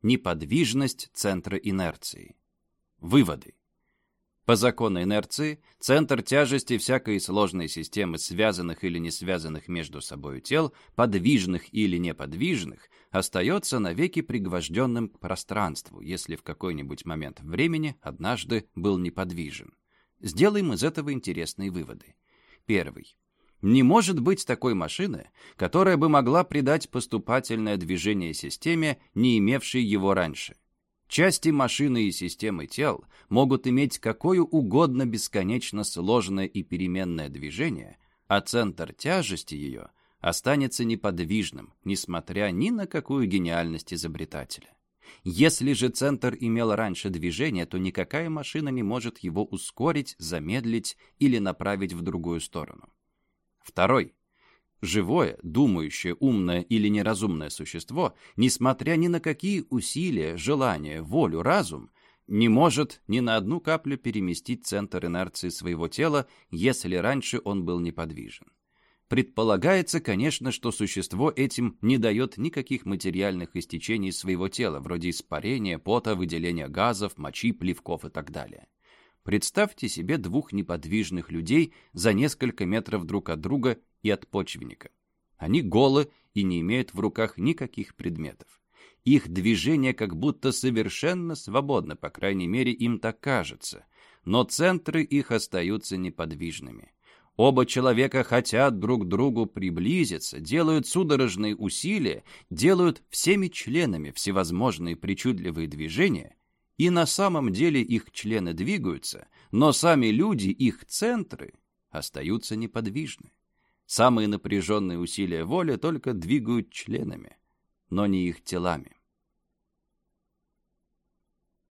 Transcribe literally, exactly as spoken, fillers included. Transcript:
Неподвижность центра инерции. Выводы. По закону инерции, центр тяжести всякой сложной системы связанных или не связанных между собой тел, подвижных или неподвижных, остается навеки пригвожденным к пространству, если в какой-нибудь момент времени однажды был неподвижен. Сделаем из этого интересные выводы. Первый. Не может быть такой машины, которая бы могла придать поступательное движение системе, не имевшей его раньше. Части машины и системы тел могут иметь какое угодно бесконечно сложное и переменное движение, а центр тяжести ее останется неподвижным, несмотря ни на какую гениальность изобретателя. Если же центр имел раньше движение, то никакая машина не может его ускорить, замедлить или направить в другую сторону. Второй. Живое, думающее, умное или неразумное существо, несмотря ни на какие усилия, желания, волю, разум, не может ни на одну каплю переместить центр инерции своего тела, если раньше он был неподвижен. Предполагается, конечно, что существо этим не дает никаких материальных истечений своего тела, вроде испарения, пота, выделения газов, мочи, плевков и так далее. Представьте себе двух неподвижных людей за несколько метров друг от друга и от почвенника. Они голы и не имеют в руках никаких предметов. Их движение как будто совершенно свободно, по крайней мере, им так кажется, но центры их остаются неподвижными. Оба человека хотят друг к другу приблизиться, делают судорожные усилия, делают всеми членами всевозможные причудливые движения, и на самом деле их члены двигаются, но сами люди, их центры, остаются неподвижны. Самые напряженные усилия воли только двигают членами, но не их телами.